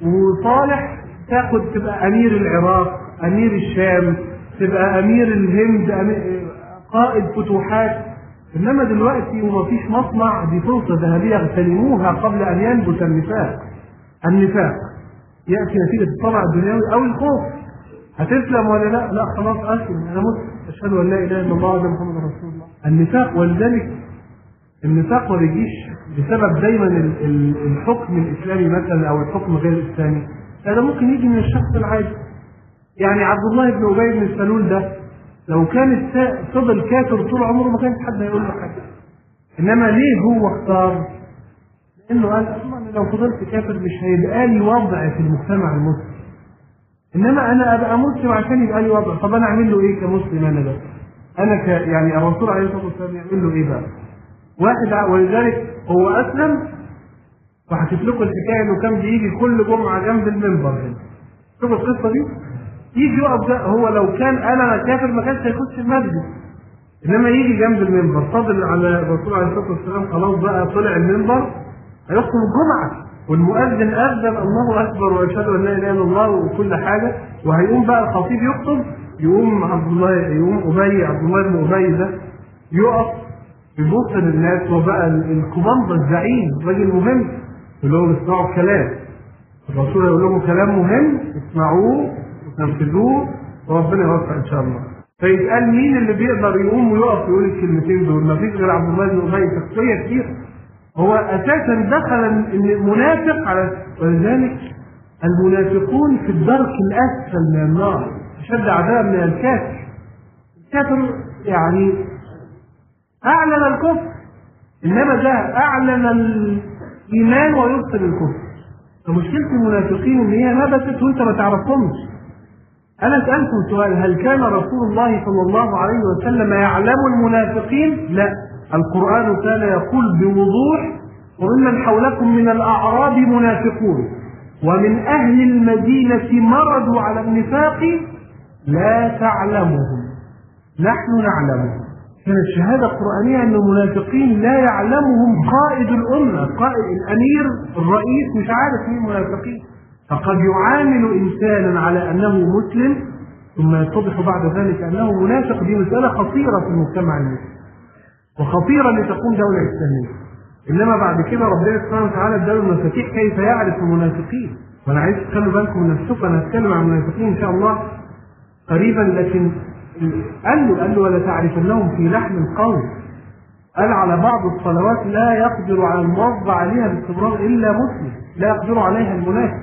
S1: وصالح تاخد تبقى امير العراق، امير الشام، تبقى امير الهند، أمير قائد فتوحات. انما دلوقتي ومفيش مصنع، دي فرصه ذهبيه اغتنموها قبل ان ينبت النفاق. النفاق ياتي نتيجه الطمع الدنيوي او الخوف. هتسلم ولا لا؟ لا خلاص اسلم، انا مسلم، اشهد ان لا اله الا الله وان محمد رسول الله. النفاق، ولذلك النفاق ما بيجيش بسبب دايما الحكم الاسلامي مثلا او الحكم غير الاسلامي، هذا ممكن يجي من الشخص العادي. يعني عبد الله بن ابي بن سلول ده لو كان فضل كافر طول عمره ما كانش حد هيقول له حاجه. انما ليه هو اختار؟ لانه قال اصلا لو فضلت كافر مش هيبقى لي وضع في المجتمع المسلم، انما انا ابقى مسلم عشان يبقى لي وضع. طب انا اعمل له ايه كمسلم؟ انا ده انا ك يعني الرسول عليه الصلاه والسلام يعمل له ايه بقى؟ واحد، ولذلك هو اسلم، وحكيت لكم الحكايه انه كان بيجي كل جمعه جنب المنبر هنا. شوفوا القصه دي، يجي يقف ده. هو لو كان انا كافر ما كانش هيخش المسجد، انما يجي جنب المنبر فاضل على الرسول عليه الصلاه والسلام، خلاص بقى طلع المنبر هيختم الجمعه، والمؤذن اذن الله اكبر واشهد ان لا اله الا الله وكل حاجه، وهيقوم بقى الخطيب يخطب، يقوم عبد الله يقوم ابي عبد الله بن ابي ده يقف يبص للناس، وبقى الكوماندر الزعيم راجل مهم يقول لهم اسمعوا الكلام. الرسول يقول لهم كلام مهم اسمعوه وتنفذوه وربنا يوفق ان شاء الله. فيتقال مين اللي بيقدر يقوم ويقف ويقول الكلمتين دول؟ ما فيش غير عبد الله بن ابي، شخصيه كتير. هو اساسا دخل المنافق على، ولذلك المنافقون في الدرك الاسفل من النار، اشد عذاب من الكافر. الكافر يعني اعلن الكفر، انما ده اعلن الايمان ويبطل الكفر. فمشكله المنافقين ان هي نبتت وانت ما تعرفهمش. انا سالتم سؤال: هل كان رسول الله صلى الله عليه وسلم يعلم المنافقين؟ لا، القران كان يقول بوضوح: وممن حولكم من الاعراب منافقون ومن اهل المدينه مرضوا على النفاق لا تعلمهم نحن نعلمهم. كانت شهاده قرانيه ان المنافقين لا يعلمهم قائد الامه، قائد الامير الرئيس مش عارف مين منافقين. فقد يعامل انسانا على انه مسلم ثم يتضح بعد ذلك انه منافق. دي مساله خطيره في المجتمع المسلم وخطيره لتكون دوله اسلاميه. انما بعد كده ربنا سبحانه وتعالى اداله المفاتيح كيف يعرف المنافقين. وانا عايز تخلوا بالكم من نفسكم، انا هتكلم عن المنافقين ان شاء الله قريبا، لكن قال له قال له ولا تعرفنهم في لحن القول. قال على بعض الصلوات لا يقدر على المواظبة عليها باستمرار الا مسلم، لا يقدر عليها المنافق.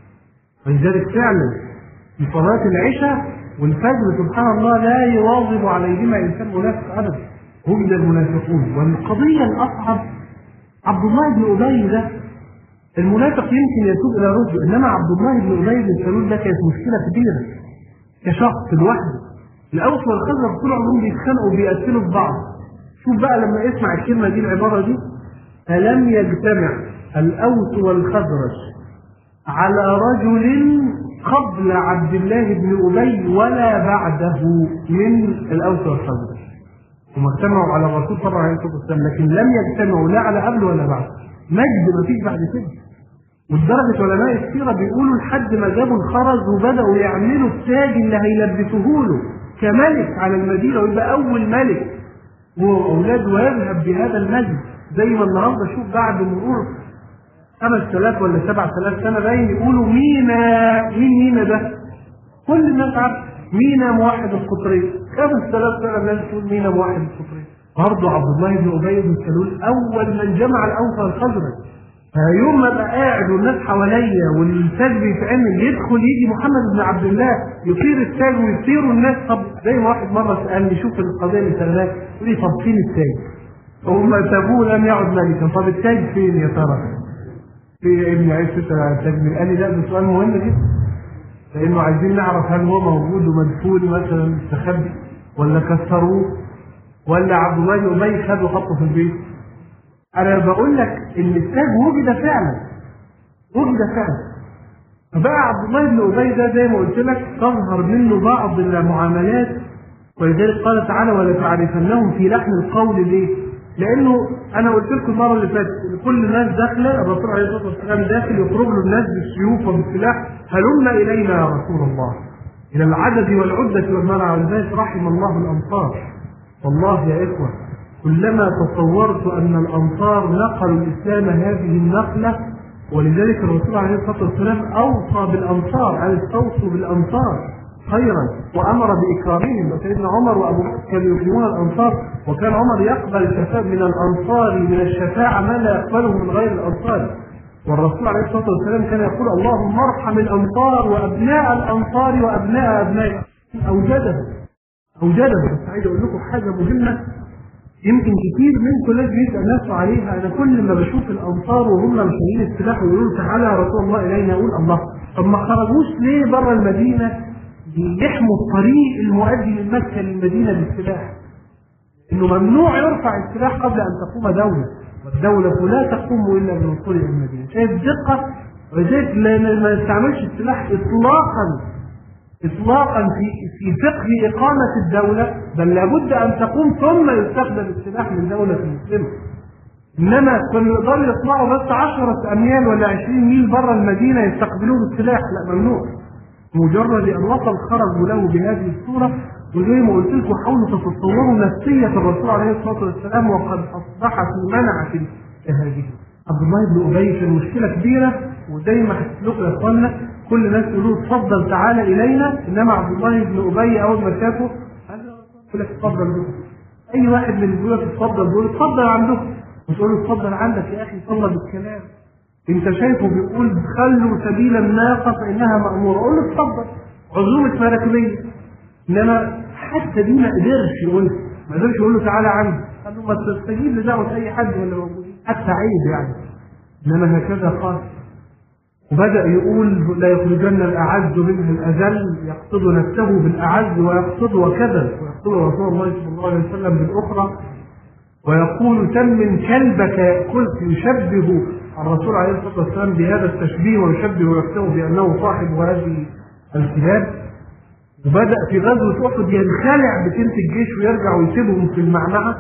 S1: ولذلك فعلا في صلاة العشاء والفجر سبحان الله لا يواظب عليهما انسان منافق ابدا. وجد المنافقون. والقضية الاصعب عبد الله بن ابي ده، المنافق يمكن يتوب الى رشده، انما عبد الله بن ابي بن سلول ده كانت مشكله كبيره كشخص لوحده. الاوس والخزرج طول عمرهم بيتخانقوا وبيقتلوا في بعض. شوف بقى لما يسمع الكلمه دي، العباره دي: ألم يجتمع الأوس والخزرج على رجل قبل عبد الله بن أبي ولا بعده من الأوس والخزرج. هم اجتمعوا على الرسول طبعا عليه الصلاة والسلام، لكن لم يجتمعوا لا على قبل ولا بعد. مجد ما فيش بعد كده. ولدرجة علماء السيرة بيقولوا لحد ما جابوا الخرز وبدأوا يعملوا التاج اللي هيلبسوه له كملك على المدينة ويبقى أول ملك هو وأولاده ويذهب بهذا المجد. زي ما النهارده شوف بعد مرور خمس آلاف ولا سبعة آلاف سنة باين يقولوا مينا. مين مينا ده؟ كل الناس عارف مينا موحد القطرين. خمس آلاف سنة الناس تقول مينا موحد القطرين. برضه عبد الله بن أبي بن سلول أول من جمع الأوس والخزرج. فيوم ما ابقى قاعد والناس حواليا والتاج بيتعمل، يدخل يجي محمد بن عبد الله يطير التاج ويطيروا الناس. طب زي ما واحد مره سالني شوف القضيه اللي سالناها، يقول لي طب فين التاج؟ هم سابوه لم يعد ملكا، طب التاج فين يا ترى؟ في ابن عيسى التاج؟ قال لي لا ده سؤال مهم جدا، لانه عايزين نعرف هل هو موجود ومدفون مثلا مستخبي ولا كسروه ولا عبد الله بن ابي خده وحطه في البيت. أنا بقول لك إن التاج وجد فعلا، وجد فعلا. فبقى عبد الله بن أبي ده زي ما قلت لك تظهر منه بعض المعاملات، ولذلك قال تعالى: ولا تعرفنهم في لحن القول. ليه؟ لأنه أنا قلت لكم المرة اللي فاتت إن كل الناس داخلة، الرسول عليه الصلاة والسلام داخل يخرج له الناس بالسيوف وبالسلاح: هلم إلينا يا رسول الله، إلى العدد والعدة والمنع. ولذلك رحم الله الأنصار. والله يا إخوة كلما تصورت أن الأنصار نقلوا الإسلام هذه النقلة، ولذلك الرسول عليه الصلاة والسلام أوصى بالأنصار، قال استوصوا بالأنصار خيرا وأمر بإكرامهم. وسيدنا عمر وأبو بكر كانوا يكرمون الأنصار، وكان عمر يقبل الشفاعة من الأنصار من الشفاعة ما لا يقبله من غير الأنصار. والرسول عليه الصلاة والسلام كان يقول: اللهم ارحم الأنصار وأبناء الأنصار وأبناء أبناء. أوجده أوجده. بس عايز أقول لكم حاجة مهمة يمكن كتير منكم لازم يسأل نفسه عليها. أنا كل ما بشوف الأنصار وهم مشايين السلاح ويقولوا تعالى يا رسول الله إلينا، أقول الله، طب ما خرجوش ليه بره المدينة يحموا الطريق المؤدي من مكة للمدينة بالسلاح؟ إنه ممنوع يرفع السلاح قبل أن تقوم دولة، والدولة لا تقوم إلا بالوصول إلى المدينة. شايف دقة؟ ولذلك ما نستعملش السلاح إطلاقا إطلاقا في في فقه إقامة الدولة، بل لابد أن تقوم ثم يستخدم السلاح من دولة مسلمة. إنما كانوا يقدروا يطلعوا بس عشرة أميال ولا عشرين ميل بره المدينة يستقبلوه بالسلاح، لا ممنوع. مجرد أن وصل خرجوا له بهذه الصورة. وزي ما قلت لكم حاولوا تتصوروا نفسية الرسول عليه الصلاة والسلام وقد أصبح في منعة هذه. عبد الله بن أبي كان مشكلة كبيرة، وزي ما حكيت لكم يا إخوانا كل الناس يقولوا اتفضل تعالى إلينا، إنما عبد الله بن أبي أول ما شافه يقول لك اتفضل دول. اي واحد من بيقول لك اتفضل دول اتفضل عندكم، وتقول له اتفضل عندك يا اخي اتفضل بالكلام. انت شايفه بيقول خلوا سبيل الناقه فانها ماموره، قول له اتفضل عزومه مراكبيه. انما حتى دي ما قدرش يقول، ما قدرش يقول له تعالى عندي، قال له ما تستجيب لدعوه اي حد ولا موجودين حتى عيب يعني. انما هكذا قال. وبدأ يقول لا يخرجن الأعز منه الأذل، يقصد نفسه بالأعز ويقصد وكذا، ويقول رسول الله صلى الله عليه وسلم بالأخرى، ويقول سمن كلبك يأكلك، يشبه الرسول عليه الصلاة والسلام بهذا التشبيه ويشبه نفسه بأنه صاحب هذه الكلاب. وبدأ في غزوة أحد ينخلع بتلك الجيش ويرجع ويسيبهم في المعمعة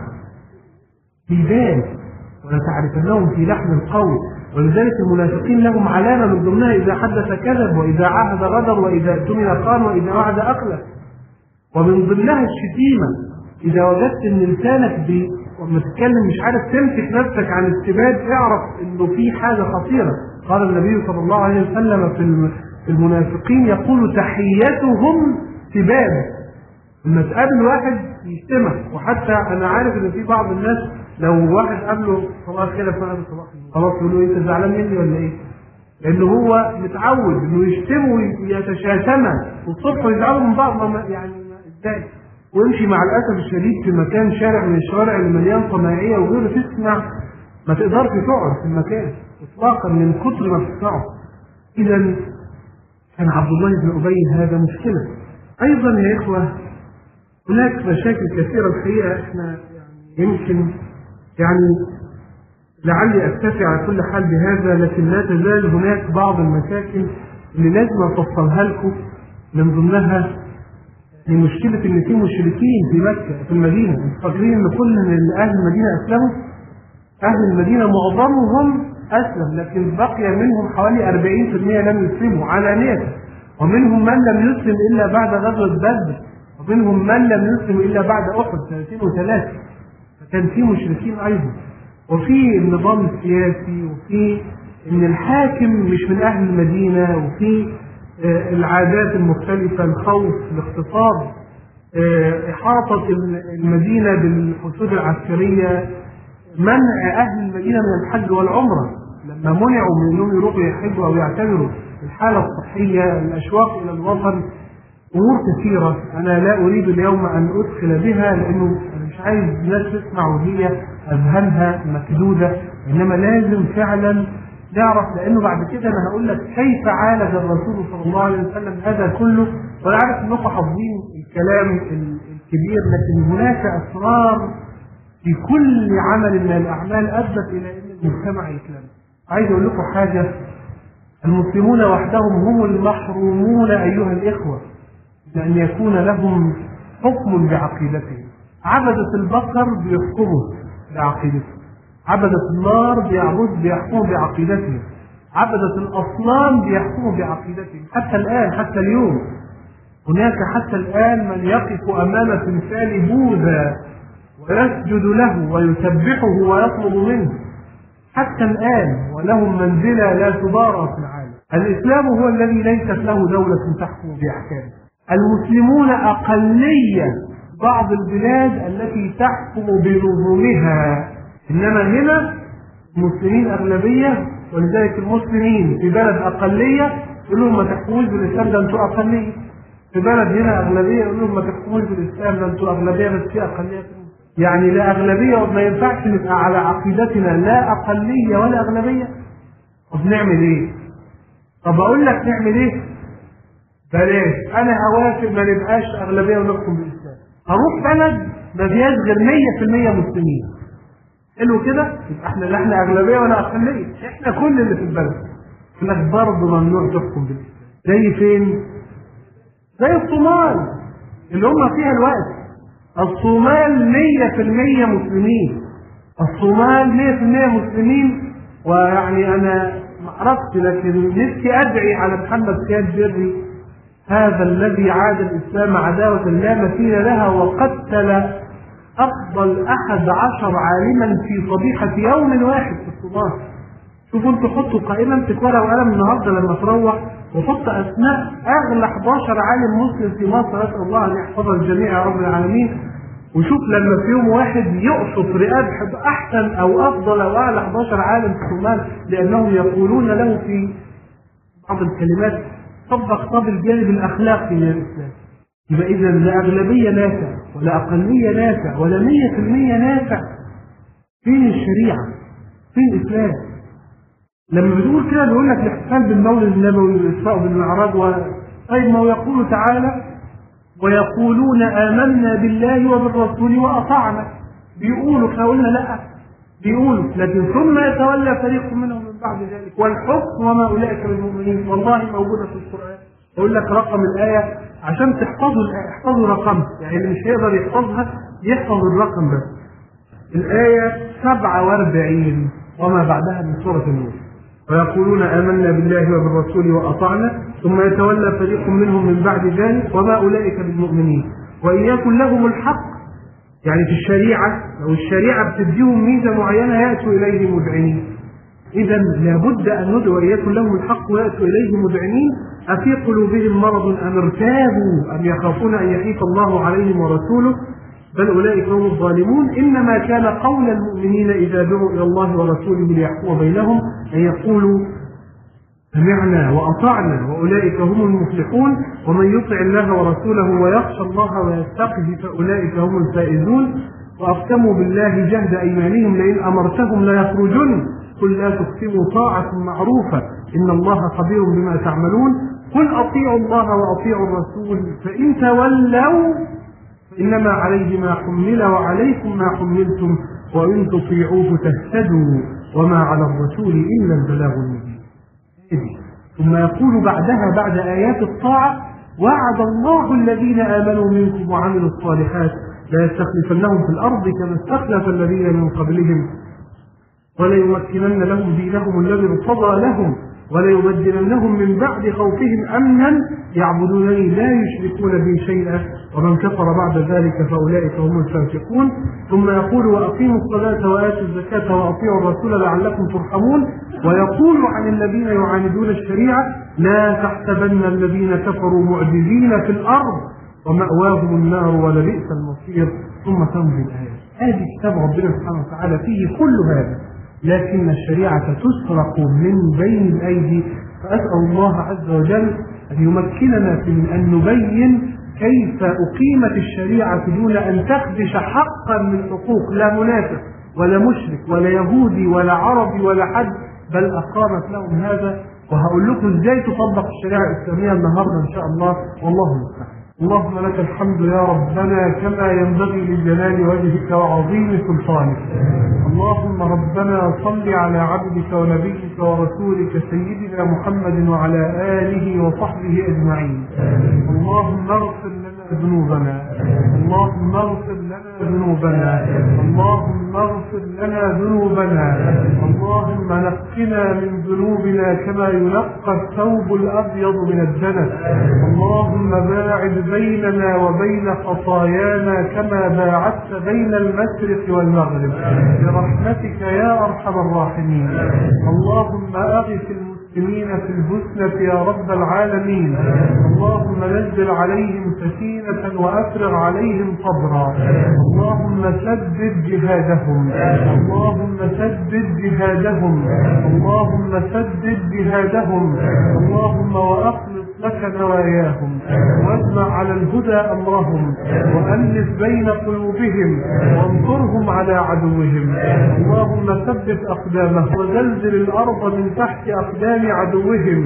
S1: بيبان، ولتعرفنهم في لحن القول. ولذلك المنافقين لهم علامة من ضمنها إذا حدث كذب، وإذا عاهد غدر، وإذا اؤتمن خان، وإذا وعد أخلف. ومن ضمنها الشتيمة. إذا وجدت إن لسانك بي وما تتكلم مش عارف تمسك نفسك عن السباب، اعرف إنه في حاجة خطيرة. قال النبي صلى الله عليه وسلم في المنافقين يقول تحيتهم سباب. لما تقابل واحد يشتمك، وحتى أنا عارف إن في بعض الناس لو واحد قابله صباح الخير يا فندم صباح الخير خلاص يقول له انت زعلان مني ولا ايه؟ لانه هو متعود انه يشتمه ويتشاتمه والصبح ويزعلوا من بعض، يعني ازاي؟ ويمشي مع الاسف الشديد في مكان شارع من الشوارع اللي مليان صناعيه وغيره تسمع ما تقدرش تقعد في المكان اطلاقا من كتر ما بتسمعه. اذا كان عبد الله بن ابي هذا مشكله. ايضا يا اخوه هناك مشاكل كثيره الحقيقه احنا يعني يمكن يعني لعلي أكتفي على كل حال بهذا، لكن لا تزال هناك بعض المشاكل اللي لازم أفصلها لكم. من ضمنها مشكلة إن في مشركين في مكة في المدينة، انتوا فاكرين إن كل أهل المدينة أسلموا؟ أهل المدينة معظمهم أسلم، لكن بقي منهم حوالي أربعين بالمئة لم يسلموا علانية، ومنهم من لم يسلم إلا بعد غزوة بدر، ومنهم من لم يسلم إلا بعد أحد سنتين وثلاثة. كان في مشركين ايضا، وفي النظام السياسي، وفي ان الحاكم مش من اهل المدينه، وفي العادات المختلفه، الخوف، الاغتصاب، احاطه المدينه بالحشود العسكريه، منع اهل المدينه من الحج والعمره لما منعوا من انهم يروحوا يحجوا او يعتبروا الحاله الصحيه، الاشواق الى الوطن، امور كثيره انا لا اريد اليوم ان ادخل بها لانه مش عايز الناس تسمع وهي اذهانها مكدوده، انما لازم فعلا نعرف، لانه بعد كده انا هقول لك كيف عالج الرسول صلى الله عليه وسلم هذا كله. وانا عارف انكم حافظين الكلام الكبير، لكن هناك اسرار في كل عمل من الاعمال ادت الى ان المجتمع يسلم. عايز اقول لكم حاجه، المسلمون وحدهم هم المحرومون ايها الاخوه لان يكون لهم حكم بعقيدتهم. عبدة البقر بيحكموا بعقيدتهم، عبدة النار بيعبد بيحكموا بعقيدتهم، عبدة الأصنام بيحكموا بعقيدتهم. حتى الآن حتى اليوم هناك حتى الآن من يقف أمام تمثال بوذا ويسجد له ويسبحه ويطلب منه حتى الآن، ولهم منزلة لا تبارى في العالم. الإسلام هو الذي ليست له دولة تحكم بأحكامه. المسلمون أقلية بعض البلاد التي تحكم بنظامها، إنما هنا المسلمين أغلبية، ولذلك المسلمين في بلد أقلية يقول لهم ما تحكموش بالإسلام ده أنتوا أقلية، في بلد هنا أغلبية يقول لهم ما تحكموش بالإسلام ده أنتوا أغلبية بس في أقلية. يعني لا أغلبية وما ينفعش نبقى على عقيدتنا لا أقلية ولا أغلبية. طب نعمل إيه؟ طب أقول لك نعمل إيه؟ بلاش، أنا أوافق ما نبقاش أغلبية ونحكم بالإسلام. هروح بلد ما فيهاش غير مية في المية مسلمين. حلو كده؟ يبقى احنا لا احنا أغلبية ولا أقلية، احنا كل اللي في البلد. يقول لك برضه ممنوع تحكم بالإسلام. زي فين؟ زي الصومال اللي هم فيها الوقت. الصومال مية في المية مسلمين. الصومال مية في المية مسلمين، ويعني أنا ما عرفت لكن نفسي أدعي على محمد سياد بري هذا الذي عاد الإسلام عداوة لا مثيل لها، وقتل أفضل أحد عشر عالما في صبيحة يوم واحد في الصومال. شوفوا انتوا حطوا قائمة، امسك ورقة وقلم النهارده لما تروح وحط أسماء أغلى إحدى عشر عالم مسلم في مصر، أسأل الله أن يحفظ الجميع يا رب العالمين، وشوف لما في يوم واحد يقصف رقاب احسن او افضل او اعلى احد عشر عالم في الصومال لانهم يقولون له في بعض الكلمات طبق طب الجانب الاخلاقي من الاسلام. يبقى اذا لا اغلبيه نافع ولا اقليه نافع ولا مية في المية نافع. فين الشريعه؟ فين الاسلام؟ لما بتقول كده بيقول لك الاحتفال بالمولد النبوي والاسراء بالمعراج و... طيب ما هو يقول تعالى ويقولون آمنا بالله وبالرسول وأطعنا. بيقولوا احنا قلنا لا، بيقولوا لكن ثم يتولى فريق منهم من بعد ذلك والحكم وما أولئك بالمؤمنين. والله موجودة في القرآن. أقول لك رقم الآية عشان تحفظوا الآية، احفظوا رقمها، يعني اللي مش هيقدر يحفظها يحفظ الرقم بس. الآية سبعة وأربعين وما بعدها من سورة النور. ويقولون آمنا بالله وبالرسول وأطعنا ثم يتولى فريق منهم من بعد ذلك وما أولئك بالمؤمنين وإن يكن لهم الحق. يعني في الشريعة لو الشريعة بتديهم ميزة معينة يأتوا إليه مذعنين. إذا لابد أن ندعو وإن يكن لهم الحق ويأتوا إليه مذعنين. أفي قلوبهم مرض أم ارتابوا أم يخافون أن يحيف الله عليهم ورسوله بل أولئك هم الظالمون. إنما كان قول المؤمنين إذا دعوا إلى الله ورسوله ليحكم بينهم أن يقولوا سمعنا وأطعنا وأولئك هم المفلحون ومن يطع الله ورسوله ويخشى الله ويتقه فأولئك هم الفائزون. وأقسموا بالله جهد أيمانهم لئن أمرتهم ليخرجن قل لا تقسموا طاعة معروفة إن الله خبير بما تعملون. قل أطيعوا الله وأطيعوا الرسول فإن تولوا إنما عليه ما حمل وعليكم ما حملتم وإن تطيعوه تهتدوا وما على الرسول إلا البلاغ المبين. ثم يقول بعدها بعد آيات الطاعة وعد الله الذين آمنوا منكم وعملوا الصالحات لا يستخلفنهم في الأرض كما استخلف الذين من قبلهم وليمكنن لهم دينهم الذي ارتضى لهم وليبدلنهم من بعد خوفهم أمنا يعبدونني لا يشركون بي شيئا ومن كفر بعد ذلك فأولئك هم الفاسقون. ثم يقول وأقيموا الصلاة وآتوا الزكاة وأطيعوا الرسول لعلكم ترحمون. ويقول عن الذين يعاندون الشريعة لا تحسبن الذين كفروا معجزين في الأرض ومأواهم النار ولبئس المصير. ثم تنزل الآيات. هذه كتاب ربنا سبحانه وتعالى فيه كل هذا لكن الشريعة تسرق من بين الأيدي. فأسأل الله عز وجل أن يمكننا من أن نبين كيف أقيمت الشريعة دون أن تخدش حقا من حقوق لا منافق ولا مشرك ولا يهودي ولا عربي ولا حد بل أقامت لهم هذا. وهقول لكم ازاي تطبق الشريعة الإسلامية النهاردة إن شاء الله والله المستعان. اللهم لك الحمد يا ربنا كما ينبغي لجلال وجهك وعظيم سلطانك. اللهم ربنا صل على عبدك ونبيك ورسولك سيدنا محمد وعلى آله وصحبه أجمعين. اللهم اغفر لنا ذنوبنا اللهم اغفر لنا ذنوبنا اللهم اغفر لنا ذنوبنا اللهم نقنا من ذنوبنا كما ينقى الثوب الأبيض من الدنس. اللهم باعد بيننا وبين خطايانا كما باعدت بين المشرق والمغرب برحمتك يا أرحم الراحمين. اللهم أغث المسلمين في البسنة يا رب العالمين. اللهم نزل عليهم سكينة وأفرغ عليهم صبرا. اللهم سدد جهادهم اللهم سدد جهادهم اللهم سدد جهادهم اللهم وأخلص لك نواياهم واجمع على الهدى أمرهم وألف بين قلوبهم وانصرهم على عدوهم. اللهم ثبت أقدامهم وزلزل الأرض من تحت أقدام عدوهم.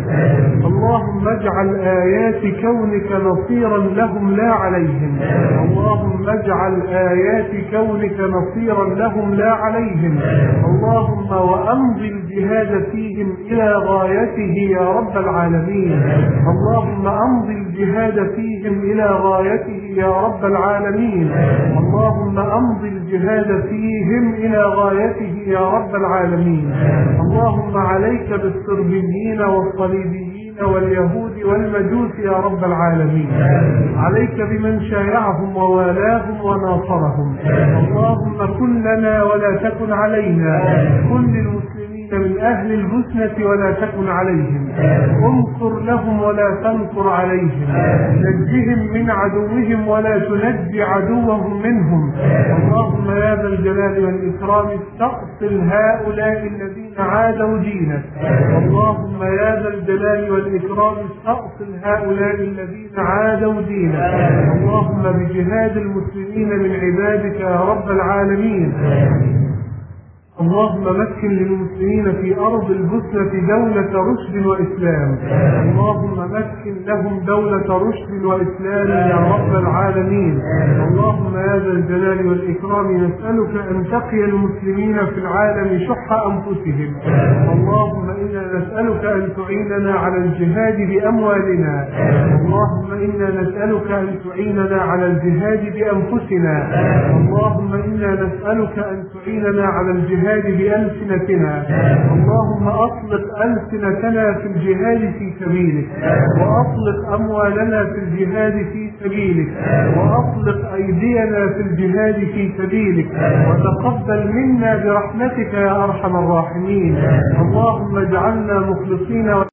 S1: اللهم اجعل آيات كونك نصيرا لهم لا عليهم. اللهم اجعل آيات كونك نصيرا لهم لا عليهم. اللهم وأمضي الجهاد فيهم إلى غايته يا رب العالمين. اللهم أمضي الجهاد فيهم إلى غايته يا رب العالمين. اللهم أمضي الجهاد فيهم إلى غايته يا رب العالمين. اللهم عليك بالصربيين والصليبيين واليهود والمجوس يا رب العالمين. عليك بمن شايعهم ووالاهم وناصرهم. اللهم كن لنا ولا تكن علينا. كن للمسلمين كنت من أهل البسنة ولا تكن عليهم، انصر لهم ولا تنصر عليهم، نجهم من عدوهم ولا تنجي عدوهم منهم. اللهم يا ذا الجلال والإكرام استأصل هؤلاء الذين عادوا دينك. اللهم يا ذا الجلال والإكرام استأصل هؤلاء الذين عادوا دينك. اللهم بجهاد المسلمين من عبادك يا رب العالمين. اللهم مكن للمسلمين في أرض البسنة دولة رشد وإسلام. اللهم مكن لهم دولة رشد وإسلام يا رب العالمين. اللهم يا ذا الجلال والإكرام نسألك أن تقي المسلمين في العالم شح أنفسهم. اللهم إنا نسألك أن تعيننا على الجهاد بأموالنا. اللهم إنا نسألك أن تعيننا على الجهاد بأنفسنا. اللهم إنا نسألك أن تعيننا على الجهاد بألسنتنا. اللهم أطلق ألسنتنا في الجهاد في سبيلك، وأطلق أموالنا في الجهاد في سبيلك، وأطلق أيدينا في الجهاد في سبيلك، وتقبل منا برحمتك يا أرحم الراحمين. اللهم اجعلنا مخلصين